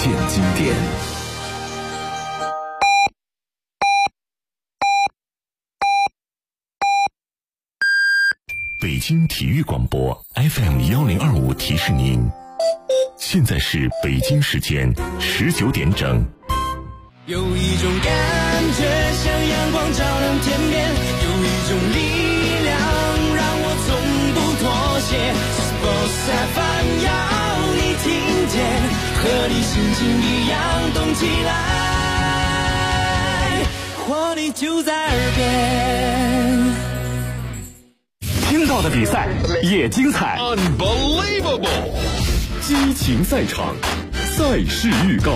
见经典。北京体育广播 FM1025提示您，现在是北京时间19点整。 有一种感觉像阳光照亮天边，有一种力量让我从不妥协。Sports FM 要你听见，和你心情一样动起来，活力就在耳边。 听到的比赛也精彩 Unbelievable， 激情赛场，赛事预告。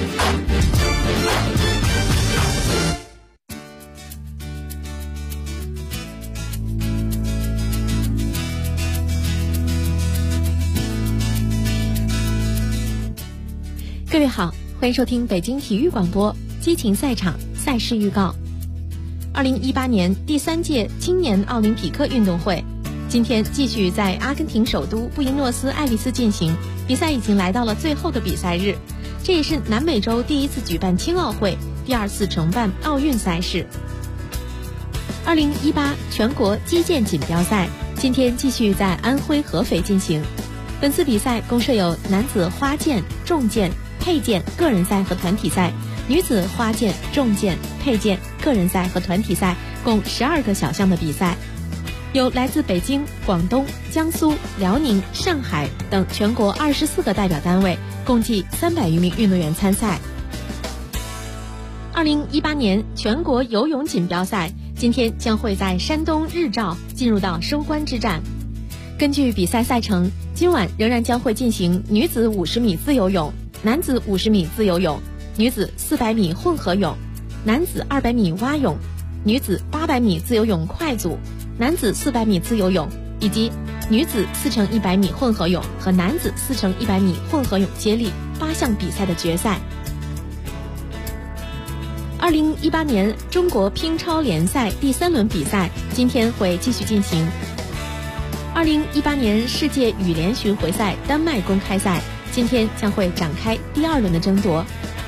各位好，欢迎收听北京体育广播激情赛场赛事预告。2018年第3届青年奥林匹克运动会今天继续在阿根廷首都布宜诺斯艾利斯进行，比赛已经来到了最后的比赛日，这也是南美洲第一次举办青奥会，第2次承办奥运赛事。2018全国击剑锦标赛今天继续在安徽合肥进行，本次比赛共设有男子花剑、重剑、佩剑个人赛和团体赛，女子花剑、重剑、佩剑个人赛和团体赛共12个小项的比赛，有来自北京、广东、江苏、辽宁、上海等全国24个代表单位，共计300余名运动员参赛。2018年全国游泳锦标赛今天将会在山东日照进入到收官之战。根据比赛赛程，今晚仍然将会进行女子50米自由泳、男子50米自由泳、女子400米混合泳、男子200米蛙泳、女子800米自由泳快组、男子400米自由泳以及女子4×100米混合泳和男子4×100米混合泳接力8项比赛的决赛。2018年中国乒超联赛第3轮比赛今天会继续进行。2018年世界羽联巡回赛丹麦公开赛今天将会展开第2轮的争夺。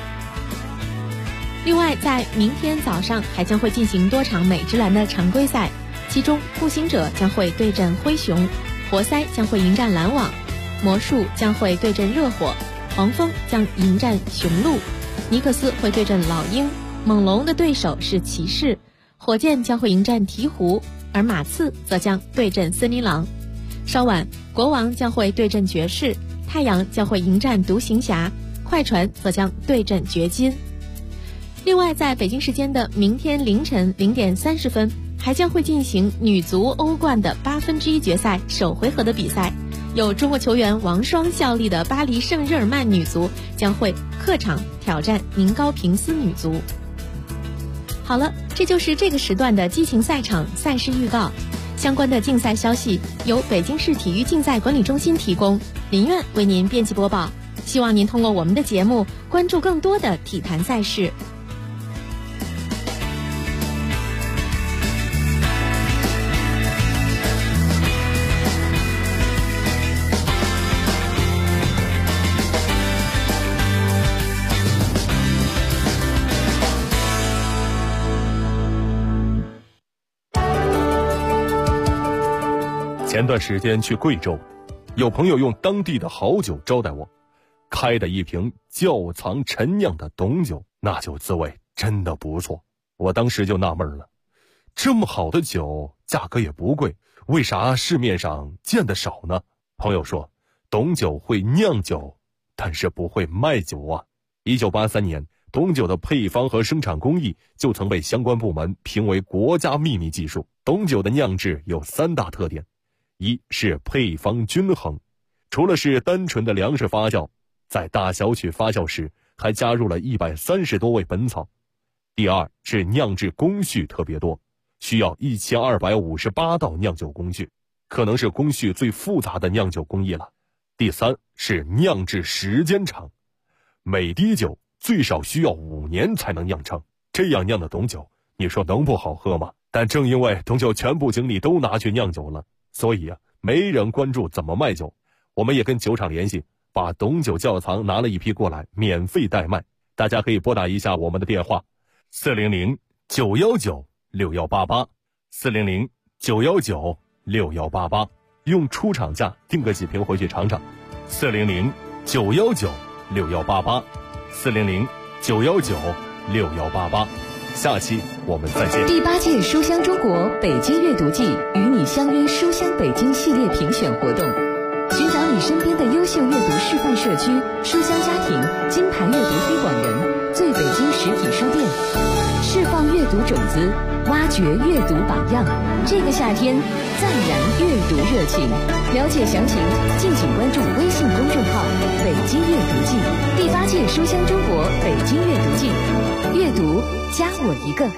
另外，在明天早上还将会进行多场美职篮的常规赛，其中步行者将会对阵灰熊，活塞将会迎战篮网，魔术将会对阵热火，黄蜂将迎战雄鹿，尼克斯会对阵老鹰，猛龙的对手是骑士，火箭将会迎战鹈鹕，而马刺则将对阵森林狼。稍晚，国王将会对阵爵士，太阳将会迎战独行侠，快船则将对阵掘金。另外，在北京时间的明天凌晨0点30分，还将会进行女足欧冠的1/8决赛首回合的比赛，有中国球员王霜效力的巴黎圣日耳曼女足将会客场挑战宁高平斯女足。好了，这就是这个时段的激情赛场赛事预告。相关的竞赛消息由北京市体育竞赛管理中心提供，林苑为您编辑播报。希望您通过我们的节目关注更多的体坛赛事。 前段时间去贵州，有朋友用当地的好酒招待我，开的一瓶窖藏陈酿的董酒，那酒滋味真的不错。我当时就纳闷了，这么好的酒价格也不贵，为啥市面上见得少呢？朋友说，董酒会酿酒，但是不会卖酒啊。1983年，董酒的配方和生产工艺就曾被相关部门评为国家秘密技术。董酒的酿制有3大特点，一是配方均衡，除了是单纯的粮食发酵，在大小曲发酵时还加入了130多味本草。第二是酿制工序特别多，需要1258道酿酒工序，可能是工序最复杂的酿酒工艺了。第三是酿制时间长，每滴酒最少需要5年才能酿成，这样酿的董酒，你说能不好喝吗？但正因为董酒全部精力都拿去酿酒了，所以没人关注怎么卖酒。我们也跟酒厂联系， 把董九窖藏拿了一批过来，免费代卖。大家可以拨打一下我们的电话，400-919-6188，400-919-6188，用出厂价订个几瓶回去尝尝。400-919-6188，400-919-6188。下期我们再见。 第8届书香中国北京阅读季与你相约书香北京系列评选活动，寻找你身边的优秀阅读示范社区、书香家庭、金牌阅读推广人、最北京实体书店，释放阅读种子，挖掘阅读榜样。这个夏天再燃阅读热情。了解详情，敬请关注微信公众号“北京阅读季”。第8届书香中国北京阅读季，阅读加我一个。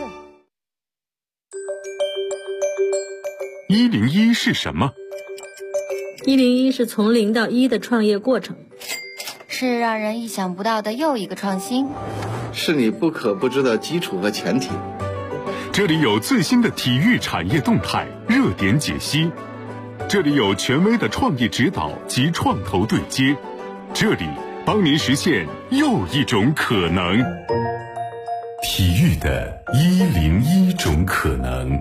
101是什么 ？101是从0到1的创业过程， 是让人意想不到的又一个创新， 是你不可不知的基础和前提。 这里有最新的体育产业动态、热点解析，这里有权威的创业指导及创投对接，这里帮您实现又一种可能。体育的101种可能。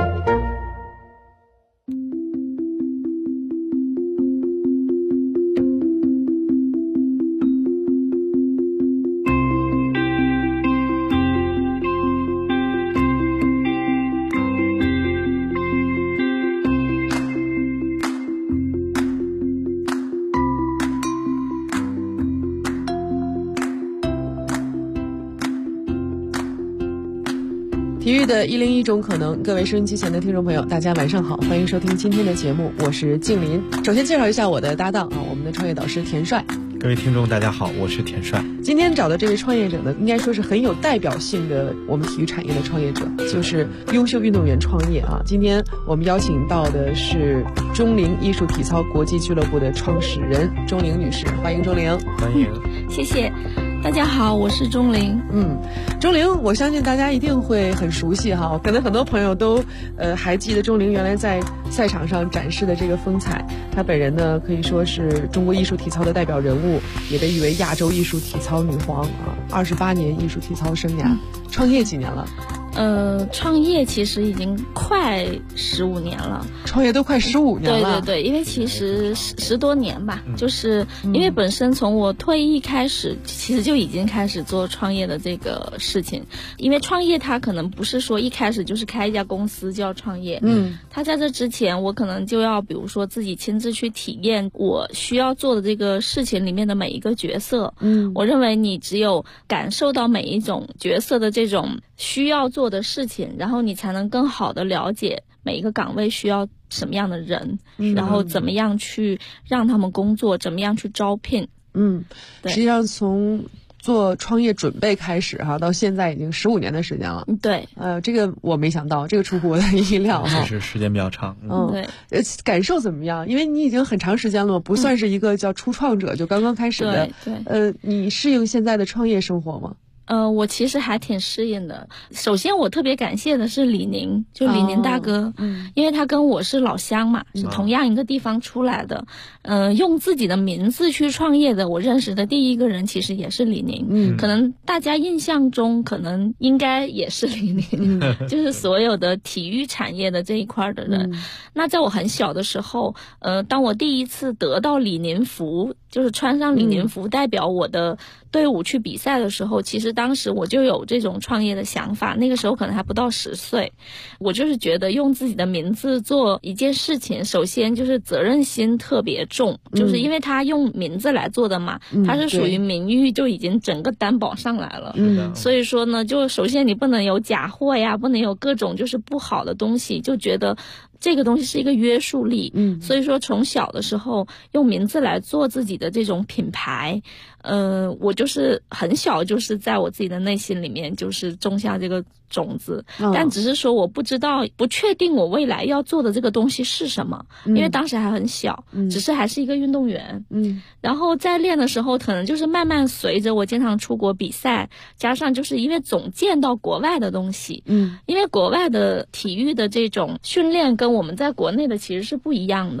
体育的101种可能，各位收音机前的听众朋友，大家晚上好，欢迎收听今天的节目，我是静林。首先介绍一下我的搭档我们的创业导师田帅。 各位听众大家好，我是田帅。 今天找的这位创业者呢，应该说是很有代表性的我们体育产业的创业者，就是优秀运动员创业今天我们邀请到的是钟灵艺术体操国际俱乐部的创始人钟灵女士，欢迎钟灵。 欢迎， 谢谢。大家好，我是钟灵。 钟灵，我相信大家一定会很熟悉可能很多朋友都还记得钟灵原来在赛场上展示的这个风采。她本人呢可以说是中国艺术体操的代表人物，也被誉为亚洲艺术体操女皇28年艺术体操生涯。创业几年了？ 创业其实已经快15年了， 创业都快15年了。 对，因为其实10多年吧，就是因为本身从我退役开始，其实就已经开始做创业的这个事情。因为创业它可能不是说一开始就是开一家公司就要创业，它在这之前我可能就要比如说自己亲自去体验我需要做的这个事情里面的每一个角色。我认为你只有感受到每一种角色的这种需要做的事情，然后你才能更好的了解每一个岗位需要什么样的人，然后怎么样去让他们工作，怎么样去招聘。 实际上从做创业准备开始到现在已经15年的时间了。 对， 这个我没想到，这个出乎我的意料确实时间比较长。 对， 感受怎么样？因为你已经很长时间了，不算是一个叫初创者，就刚刚开始的。 对， 你适应现在的创业生活吗？ 我其实还挺适应的。首先我特别感谢的是李宁，就李宁大哥，因为他跟我是老乡嘛，是同样一个地方出来的。用自己的名字去创业的，我认识的第一个人其实也是李宁。可能大家印象中可能应该也是李宁，就是所有的体育产业的这一块的人。那在我很小的时候，当我第一次得到李宁服，就是穿上李宁服代表我的队伍去比赛的时候，其实当时我就有这种创业的想法。那个时候可能还不到10岁，我就是觉得用自己的名字做一件事情，首先就是责任心特别重，就是因为他用名字来做的嘛，他是属于名誉就已经整个担保上来了。所以说呢，就首先你不能有假货呀，不能有各种就是不好的东西，就觉得这个东西是一个约束力。所以说从小的时候用名字来做自己的这种品牌，我就是很小就是在我自己的内心里面就是种下这个种子。但只是说我不确定我未来要做的这个东西是什么，因为当时还很小，只是还是一个运动员。然后在练的时候可能就是慢慢随着我经常出国比赛，加上就是因为总见到国外的东西，因为国外的体育的这种训练跟我们在国内的其实是不一样的。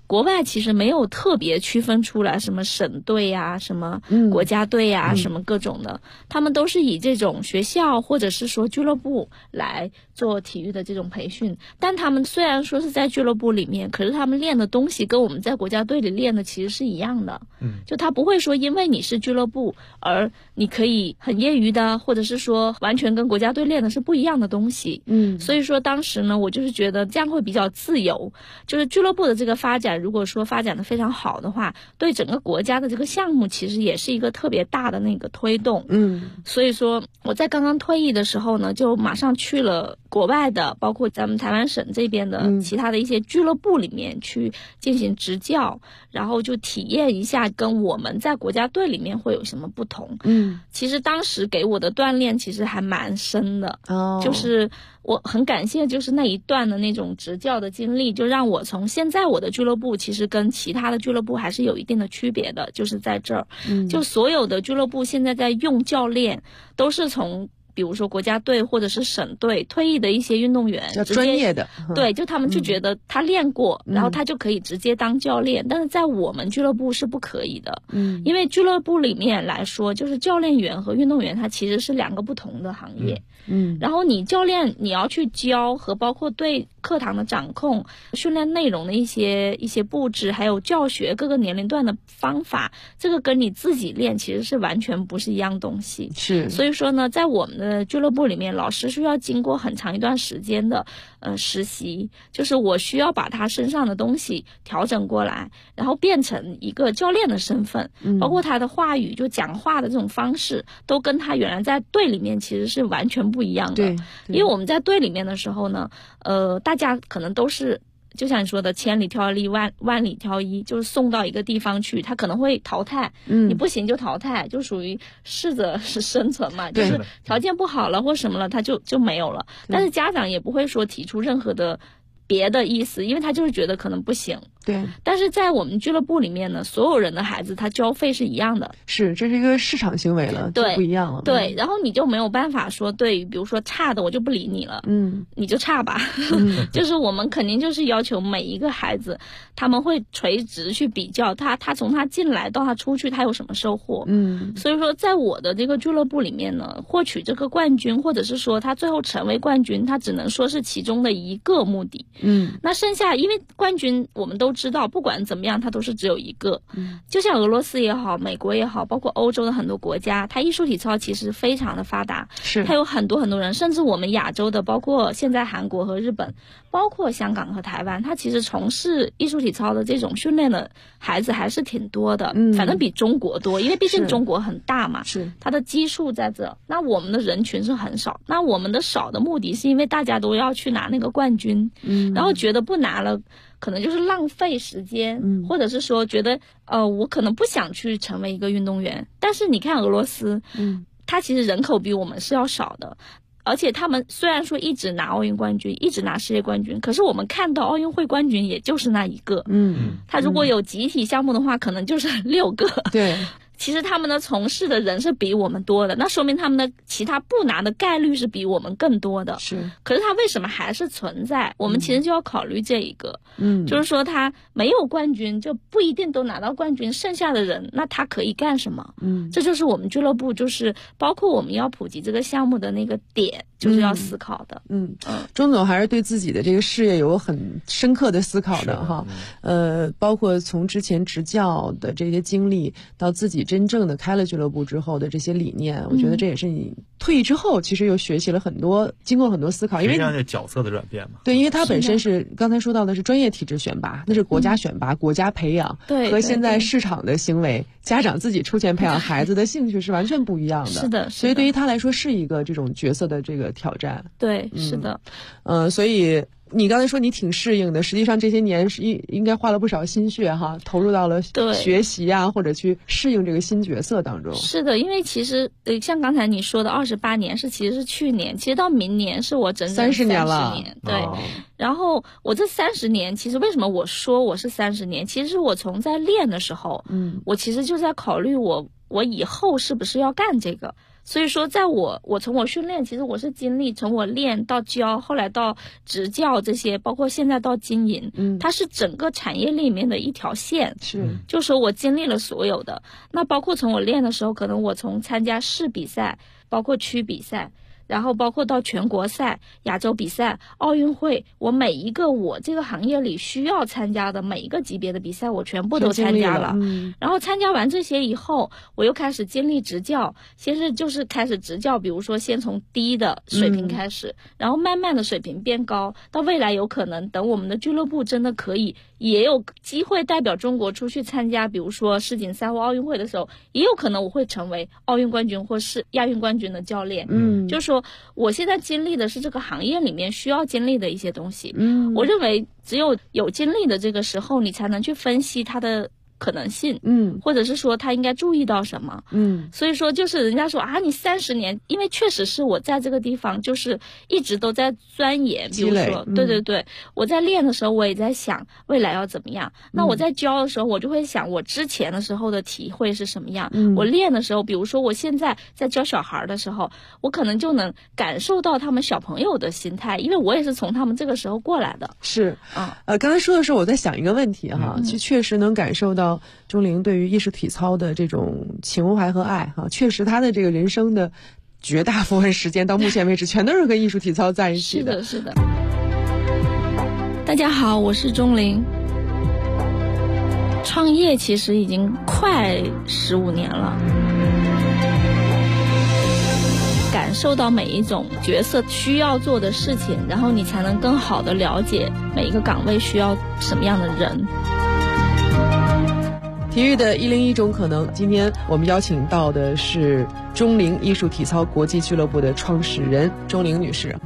国外其实没有特别区分出来什么省队啊，什么国家队啊，什么各种的，他们都是以这种学校或者是说俱乐部来做体育的这种培训。但他们虽然说是在俱乐部里面，可是他们练的东西跟我们在国家队里练的其实是一样的。就他不会说因为你是俱乐部而你可以很业余的，或者是说完全跟国家队练的是不一样的东西。所以说当时呢，我就是觉得这样会比较自由，就是俱乐部的这个发展，如果说发展的非常好的话，对整个国家的这个项目其实也是一个特别大的那个推动。所以说我在刚刚退役的时候呢，就马上去了国外的，包括咱们台湾省这边的其他的一些俱乐部里面去进行执教，然后就体验一下跟我们在国家队里面会有什么不同。其实当时给我的锻炼其实还蛮深的。就是我很感谢就是那一段的那种执教的经历，就让我从现在我的俱乐部其实跟其他的俱乐部还是有一定的区别的，就是在这儿。就所有的俱乐部现在在用教练都是从比如说国家队或者是省队退役的一些运动员， 比较专业的。 对，就他们就觉得他练过，然后他就可以直接当教练。但是在我们俱乐部是不可以的。因为俱乐部里面来说，就是教练员和运动员他其实是两个不同的行业。然后你教练你要去教和包括对课堂的掌控、训练内容的一些布置，还有教学各个年龄段的方法，这个跟你自己练其实是完全不是一样东西。 是， 所以说呢，在我们的俱乐部里面，老师需要经过很长一段时间的实习，就是我需要把他身上的东西调整过来，然后变成一个教练的身份，包括他的话语，就讲话的这种方式，都跟他原来在队里面其实是完全不一样的。 对， 因为我们在队里面的时候呢，大家可能都是就像你说的千里挑一，万里挑一，就是送到一个地方去，他可能会淘汰，你不行就淘汰，就属于适者是生存嘛，就是条件不好了或什么了，他就没有了。但是家长也不会说提出任何的别的意思，因为他就是觉得可能不行。 对， 但是在我们俱乐部里面呢，所有人的孩子他交费是一样的。 是，这是一个市场行为了， 对， 不一样了。 对，然后你就没有办法说对于比如说差的我就不理你了，你就差吧。就是我们肯定就是要求每一个孩子，他们会垂直去比较他从他进来到他出去他有什么收获。所以说在我的这个俱乐部里面呢，获取这个冠军，或者是说他最后成为冠军，他只能说是其中的一个目的。那剩下因为冠军我们都知道不管怎么样它都是只有一个。就像俄罗斯也好，美国也好，包括欧洲的很多国家，它艺术体操其实非常的发达， 是它有很多人，甚至我们亚洲的，包括现在韩国和日本，包括香港和台湾，它其实从事艺术体操的这种训练的孩子还是挺多的。反正比中国多，因为毕竟中国很大嘛， 是它的基数在这，那我们的人群是很少，那我们的少的目的是因为大家都要去拿那个冠军，然后觉得不拿了可能就是浪费时间，或者是说觉得我可能不想去成为一个运动员。但是你看俄罗斯，它其实人口比我们是要少的，而且他们虽然说一直拿奥运冠军，一直拿世界冠军，可是我们看到奥运会冠军也就是那一个。他如果有集体项目的话，可能就是6个。 对。 其实他们的从事的人是比我们多的，那说明他们的其他不拿的概率是比我们更多的。 是， 可是他为什么还是存在？我们其实就要考虑这一个。就是说他没有冠军就不一定都拿到冠军，剩下的人那他可以干什么？这就是我们俱乐部就是包括我们要普及这个项目的那个点，就是要思考的。 钟总还是对自己的这个事业有很深刻的思考的哈。包括从之前执教的这些经历到自己真正的开了俱乐部之后的这些理念，我觉得这也是你退役之后其实又学习了很多，经过很多思考。因为这样的角色的转变嘛。 对，因为他本身是刚才说到的是专业体制选拔，那是国家选拔、国家培养， 对， 和现在市场的行为，家长自己出钱培养孩子的兴趣是完全不一样的。 是的， 所以对于他来说是一个这种角色的这个挑战。 对，是的。 所以你刚才说你挺适应的，实际上这些年是应该花了不少心血哈，投入到了学习啊，或者去适应这个新角色当中。 是的，因为其实像刚才你说的28年其实是去年，其实到明年是我整整30年了。对。然后我这30年，其实为什么我说我是30年，其实是我从在练的时候，我其实就在考虑我我以后是不是要干这个。所以说在我从我训练，其实我是经历从我练到教，后来到执教这些，包括现在到经营，它是整个产业里面的一条线，就说我经历了所有的。那包括从我练的时候，可能我从参加市比赛，包括区比赛，然后包括到全国赛、亚洲比赛、奥运会，我每一个我这个行业里需要参加的每一个级别的比赛，我全部都参加了。然后参加完这些以后，我又开始经历执教，先是就是开始执教，比如说先从低的水平开始，然后慢慢的水平变高，到未来有可能等我们的俱乐部真的可以，也有机会代表中国出去参加，比如说世锦赛或奥运会的时候，也有可能我会成为奥运冠军或是亚运冠军的教练。就是说我现在经历的是这个行业里面需要经历的一些东西。我认为只有经历的这个时候，你才能去分析它的可能性，或者是说他应该注意到什么，所以说就是人家说啊，你30年，因为确实是我在这个地方就是一直都在钻研，比如说，对，我在练的时候我也在想未来要怎么样，那我在教的时候我就会想我之前的时候的体会是什么样，我练的时候，比如说我现在在教小孩的时候，我可能就能感受到他们小朋友的心态，因为我也是从他们这个时候过来的。 是，刚才说的时候我在想一个问题哈，就确实能感受到钟灵对于艺术体操的这种情怀和爱哈，确实他的这个人生的绝大部分时间到目前为止全都是跟艺术体操在一起的。 是的。大家好，我是钟灵。创业其实已经快15年了，感受到每一种角色需要做的事情，然后你才能更好的了解每一个岗位需要什么样的人。 体育的101种可能，今天我们邀请到的是钟灵艺术体操国际俱乐部的创始人钟灵女士。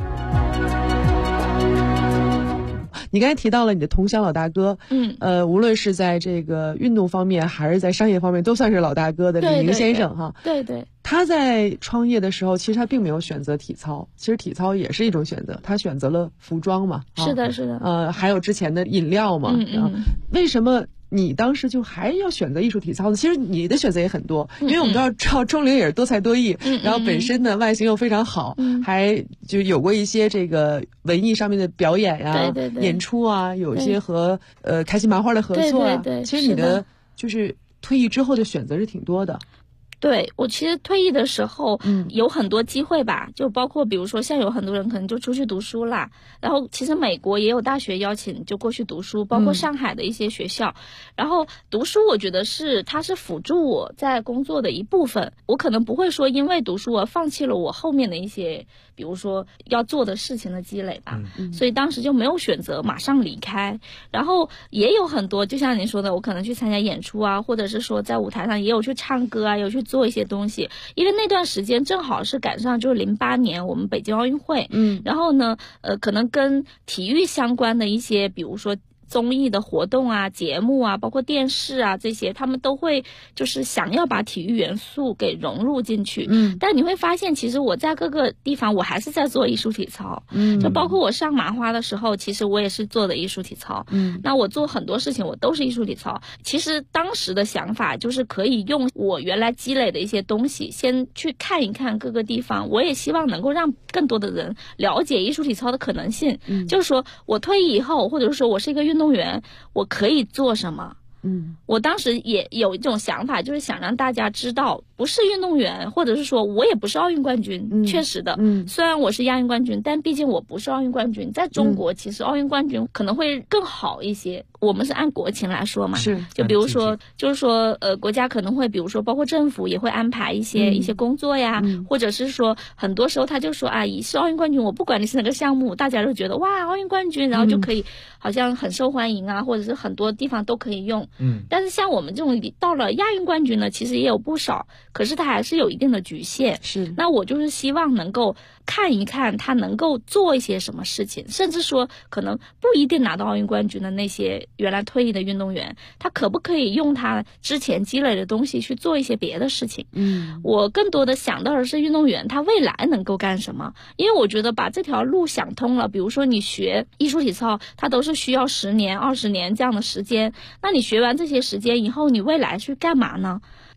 你刚才提到了你的同乡老大哥，无论是在这个运动方面还是在商业方面，都算是老大哥的李宁先生哈。 对。 他在创业的时候，其实他并没有选择体操，其实体操也是一种选择，他选择了服装嘛。 是的。 还有之前的饮料嘛。为什么你当时就还要选择艺术体操呢？其实你的选择也很多，因为我们都要知道钟灵也是多才多艺，然后本身的外形又非常好，还就有过一些这个文艺上面的表演呀、演出啊，有一些和开心麻花的合作啊。其实你的就是退役之后的选择是挺多的。 对，我其实退役的时候，有很多机会吧，就包括比如说像有很多人可能就出去读书啦，然后其实美国也有大学邀请就过去读书，包括上海的一些学校，然后读书我觉得它是辅助我在工作的一部分，我可能不会说因为读书而放弃了我后面的一些比如说要做的事情的积累吧，所以当时就没有选择马上离开，然后也有很多就像您说的，我可能去参加演出啊，或者是说在舞台上也有去唱歌啊，有去做一些东西，因为那段时间正好是赶上就是08年我们北京奥运会，然后呢可能跟体育相关的一些比如说综艺的活动啊、节目啊，包括电视啊这些，他们都会就是想要把体育元素给融入进去。但你会发现，其实我在各个地方我还是在做艺术体操。就包括我上麻花的时候，其实我也是做的艺术体操。那我做很多事情我都是艺术体操。其实当时的想法就是可以用我原来积累的一些东西，先去看一看各个地方。我也希望能够让更多的人了解艺术体操的可能性。就是说我退役以后，或者是说我是一个运动员，我可以做什么？我当时也有一种想法，就是想让大家知道，不是运动员，或者是说我也不是奥运冠军，确实的，虽然我是亚运冠军，但毕竟我不是奥运冠军。在中国，其实奥运冠军可能会更好一些。我们是按国情来说嘛，就比如说，就是说，国家可能会，比如说，包括政府也会安排一些工作呀，或者是说，很多时候他就说啊，是奥运冠军，我不管你是哪个项目，大家都觉得哇，奥运冠军，然后就可以好像很受欢迎啊，或者是很多地方都可以用。但是像我们这种到了亚运冠军呢，其实也有不少，可是它还是有一定的局限。那我就是希望能够看一看他能够做一些什么事情，甚至说可能不一定拿到奥运冠军的那些原来退役的运动员，他可不可以用他之前积累的东西去做一些别的事情。我更多的想到的是运动员他未来能够干什么，因为我觉得把这条路想通了，比如说你学艺术体操，它都是需要10年、20年这样的时间，那你学完这些时间以后，你未来去干嘛呢？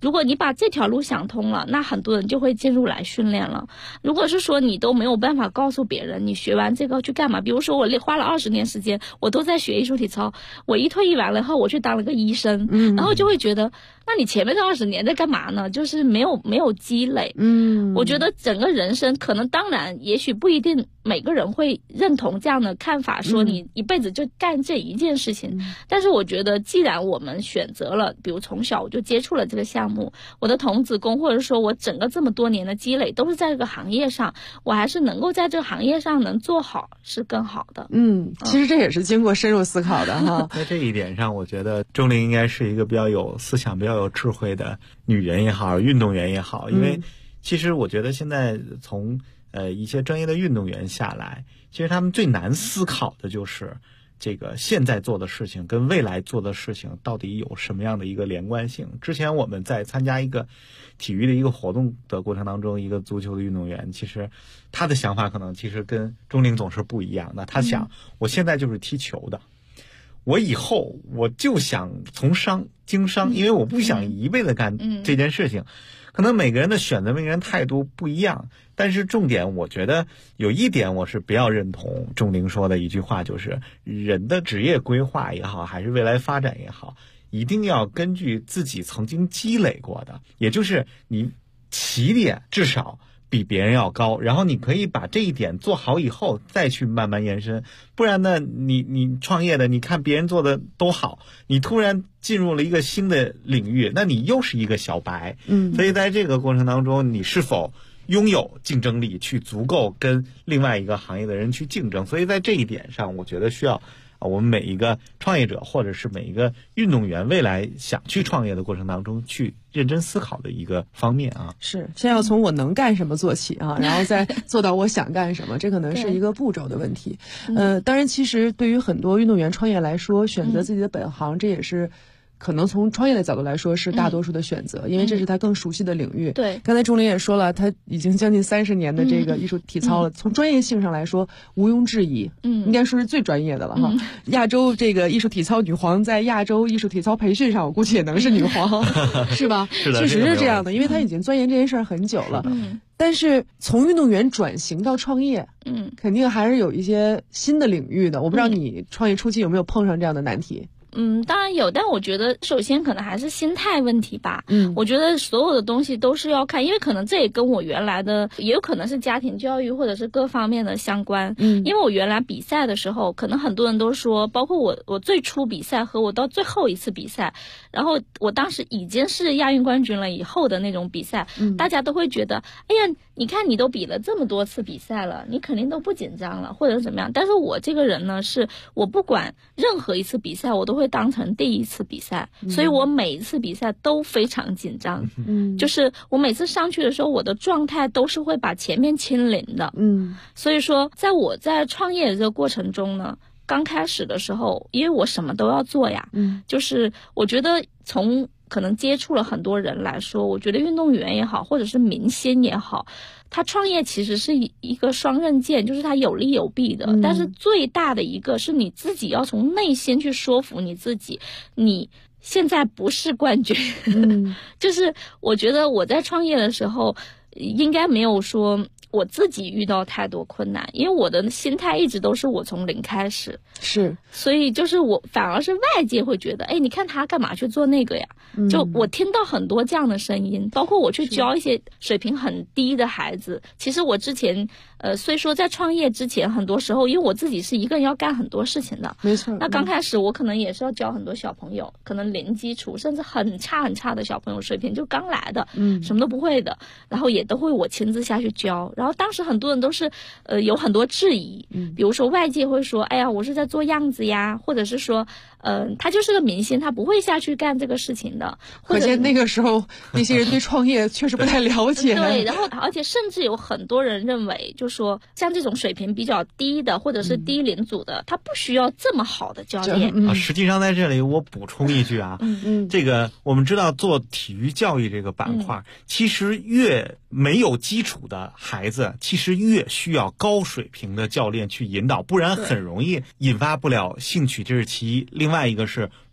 如果你把这条路想通了，那很多人就会进入来训练了。如果是说你都没有办法告诉别人你学完这个去干嘛，比如说我花了20年时间，我都在学艺术体操，我一退役完了后我去当了个医生，然后就会觉得那你前面这20年在干嘛呢？就是没有积累。我觉得整个人生可能当然也许不一定每个人会认同这样的看法，说你一辈子就干这一件事情，但是我觉得既然我们选择了，比如从小我就接触了这个项目，我的童子功或者说我整个这么多年的积累都是在这个行业上，我还是能够在这个行业上能做好是更好的。 其实这也是经过深入思考的哈。 在这一点上，我觉得钟玲应该是一个比较有思想、比较有智慧的女人也好，运动员也好，因为其实我觉得现在从一些专业的运动员下来，其实他们最难思考的就是这个现在做的事情跟未来做的事情到底有什么样的一个连贯性。之前我们在参加一个体育的一个活动的过程当中，一个足球的运动员，其实他的想法可能其实跟钟玲总是不一样的。他想，我现在就是踢球的，我以后我就想从商经商，因为我不想一辈子干这件事情。可能每个人的选择，每个人态度不一样，但是重点我觉得有一点我是比较认同钟玲说的一句话，就是人的职业规划也好，还是未来发展也好，一定要根据自己曾经积累过的，也就是你起点至少比别人要高，然后你可以把这一点做好以后再去慢慢延伸。不然呢，你创业的，你看别人做的都好，你突然进入了一个新的领域，那你又是一个小白。所以在这个过程当中，你是否拥有竞争力去足够跟另外一个行业的人去竞争。所以在这一点上，我觉得需要我们每一个创业者或者是每一个运动员未来想去创业的过程当中去认真思考的一个方面啊。 是，先要从我能干什么做起啊，然后再做到我想干什么，这可能是一个步骤的问题。当然其实对于很多运动员创业来说，选择自己的本行，这也是可能从创业的角度来说是大多数的选择，因为这是他更熟悉的领域。 对， 刚才钟玲也说了，他已经将近30年的这个艺术体操了，从专业性上来说毋庸置疑，应该说是最专业的了哈。亚洲这个艺术体操女皇，在亚洲艺术体操培训上，我估计也能是女皇，是吧？ 是的， 确实是这样的，因为他已经钻研这件事儿很久了。但是从运动员转型到创业，肯定还是有一些新的领域的。我不知道你创业初期有没有碰上这样的难题？ 当然有，但我觉得首先可能还是心态问题吧。我觉得所有的东西都是要看，因为可能这也跟我原来的，也有可能是家庭教育或者是各方面的相关。因为我原来比赛的时候，可能很多人都说，包括我最初比赛和我到最后一次比赛，然后我当时已经是亚运冠军了以后的那种比赛，大家都会觉得，哎呀，你看你都比了这么多次比赛了，你肯定都不紧张了或者怎么样。但是我这个人呢，是我不管任何一次比赛，我都会当成第一次比赛，所以我每一次比赛都非常紧张。就是我每次上去的时候，我的状态都是会把前面清零的。所以说在我在创业的这个过程中呢，刚开始的时候，因为我什么都要做呀，就是我觉得从可能接触了很多人来说，我觉得运动员也好，或者是明星也好，他创业其实是一个双刃剑，就是他有利有弊的。但是最大的一个是你自己要从内心去说服你自己，你现在不是冠军。就是我觉得我在创业的时候，应该没有说我自己遇到太多困难，因为我的心态一直都是我从零开始。 是， 所以就是我反而是外界会觉得，哎，你看他干嘛去做那个呀？就我听到很多这样的声音，包括我去教一些水平很低的孩子。其实我之前虽说在创业之前，很多时候因为我自己是一个人要干很多事情的， 没错。 那刚开始我可能也是要教很多小朋友，可能零基础甚至很差很差的小朋友，水平就刚来的，什么都不会的，然后也都会我亲自下去教。然后当时很多人都是有很多质疑，比如说外界会说，哎呀，我是在做样子呀，或者是说他就是个明星，他不会下去干这个事情的。 可见那个时候那些人对创业确实不太了解。 对，然后而且甚至有很多人认为，就说像这种水平比较低的或者是低龄组的，他不需要这么好的教练。 实际上在这里我补充一句啊，这个我们知道做体育教育这个板块，其实越没有基础的孩子，其实越需要高水平的教练去引导，不然很容易引发不了兴趣，这是其一。另外一个是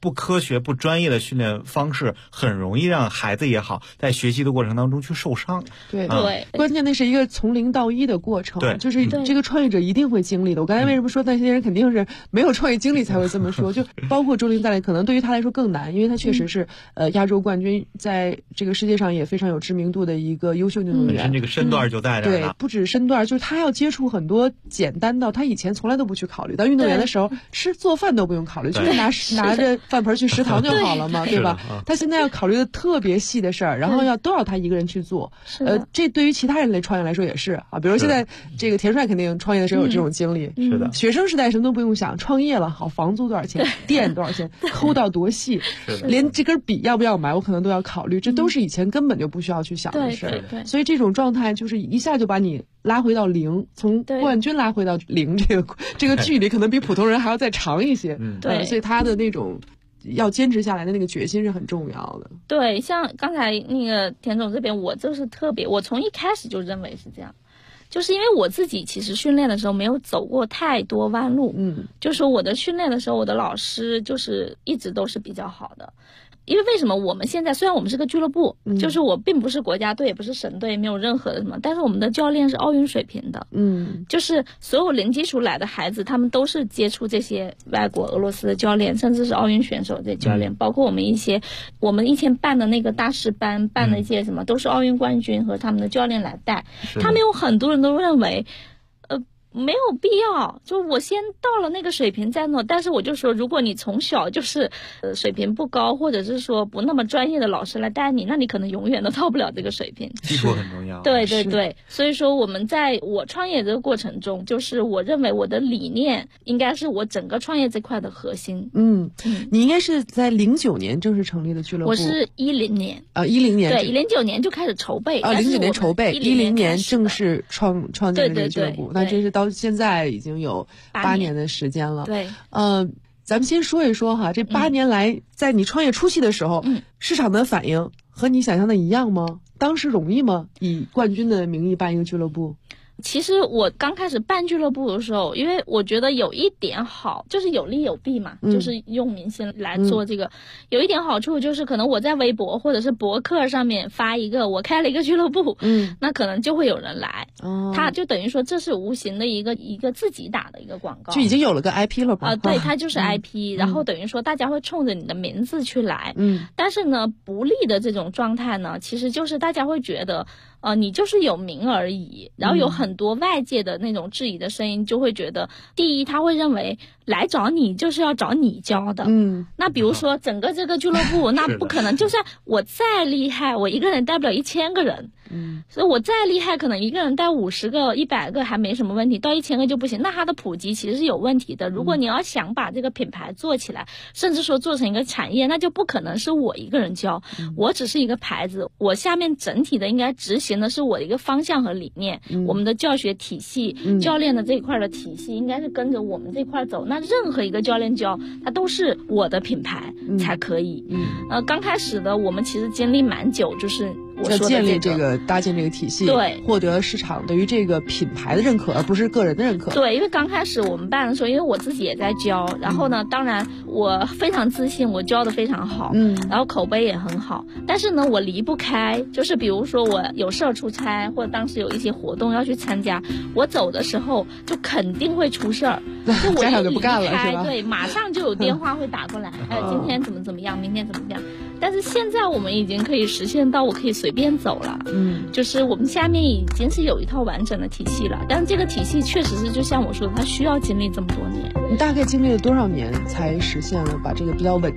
不科学、不专业的训练方式，很容易让孩子也好，在学习的过程当中去受伤。 对，关键那是一个从0到1的过程， 对， 就是这个创业者一定会经历的。我刚才为什么说那些人肯定是没有创业经历才会这么说？就包括周玲在内，可能对于他来说更难，因为他确实是亚洲冠军，在这个世界上也非常有知名度的一个优秀运动员。 本身这个身段就在这儿了。 对，不止身段，就是他要接触很多简单到他以前从来都不去考虑。当运动员的时候，做饭都不用考虑，就是拿着饭盆去食堂就好了嘛，对吧？他现在要考虑的特别细的事儿，然后都要他一个人去做。这对于其他人类创业来说也是啊，比如现在这个田帅肯定创业的时候有这种经历。 是的， 学生时代什么都不用想，创业了，好，房租多少钱，店多少钱，抠到多细，连这根笔要不要买，我可能都要考虑，这都是以前根本就不需要去想的事儿。所以这种状态就是一下就把你拉回到0，从冠军拉回到0，这个距离可能比普通人还要再长一些。对，所以他的那种要坚持下来的那个决心是很重要的。 对，像刚才那个田总这边，我就是我从一开始就认为是这样。就是因为我自己其实训练的时候没有走过太多弯路，就是我的训练的时候，我的老师就是一直都是比较好的。因为什么？我们现在虽然我们是个俱乐部，就是我并不是国家队，也不是省队，没有任何的什么，但是我们的教练是奥运水平的，就是所有零基础来的孩子，他们都是接触这些外国俄罗斯的教练，甚至是奥运选手的教练，包括我们以前办的那个大师班，办的一些什么，都是奥运冠军和他们的教练来带。他们有很多人都认为没有必要，就我先到了那个水平再弄。但是我就说，如果你从小就是水平不高，或者是说不那么专业的老师来带你，那你可能永远都到不了这个水平。 基础很重要。 对对对，所以说在我创业这个过程中，就是我认为我的理念应该是我整个创业这块的核心。 你应该是在09年正式成立的俱乐部。 我是10年。 10年。 对，09年就开始筹备。 09年筹备，10年正式创建这个俱乐部。那这是到现在已经有8年的时间了。 对， 咱们先说一说哈，这8年来，在你创业初期的时候，市场的反应和你想象的一样吗？当时容易吗？以冠军的名义办一个俱乐部？ 其实我刚开始办俱乐部的时候，因为我觉得有一点好，就是有利有弊嘛，就是用明星来做这个，有一点好处就是可能我在微博或者是博客上面发一个我开了一个俱乐部，那可能就会有人来，他就等于说这是无形的一个自己打的一个广告， 就已经有了个 IP 了吧？ 对，它就是 IP，然后等于说大家会冲着你的名字去来，但是呢，不利的这种状态呢，其实就是大家会觉得。你就是有名而已，然后有很多外界的那种质疑的声音，就会觉得，第一，他会认为来找你就是要找你教的，那比如说整个这个俱乐部，那不可能，就算我再厉害，我一个人带不了1000个人，所以我再厉害，可能一个人带50个、100个还没什么问题，到1000个就不行，那它的普及其实是有问题的。如果你要想把这个品牌做起来，甚至说做成一个产业，那就不可能是我一个人教，我只是一个牌子，我下面整体的应该执行的是我的一个方向和理念，我们的教学体系，教练的这一块的体系应该是跟着我们这块走，那任何一个教练教他都是我的品牌才可以。刚开始的我们其实经历蛮久，就是我说的建立搭建这个体系， 对， 获得市场对于这个品牌的认可，而不是个人的认可。 对，因为刚开始我们办的时候，因为我自己也在教，然后呢，当然我非常自信，我教的非常好，然后口碑也很好，但是呢，我离不开，就是比如说我有事儿出差，或者当时有一些活动要去参加，我走的时候就肯定会出事儿，就我一离开，对，马上就有电话会打过来，今天怎么样，明天怎么样。但是现在我们已经可以实现到我可以随便走了，就是我们下面已经是有一套完整的体系了，但是这个体系确实是就像我说的，它需要经历这么多年。 你大概经历了多少年才实现了把这个比较稳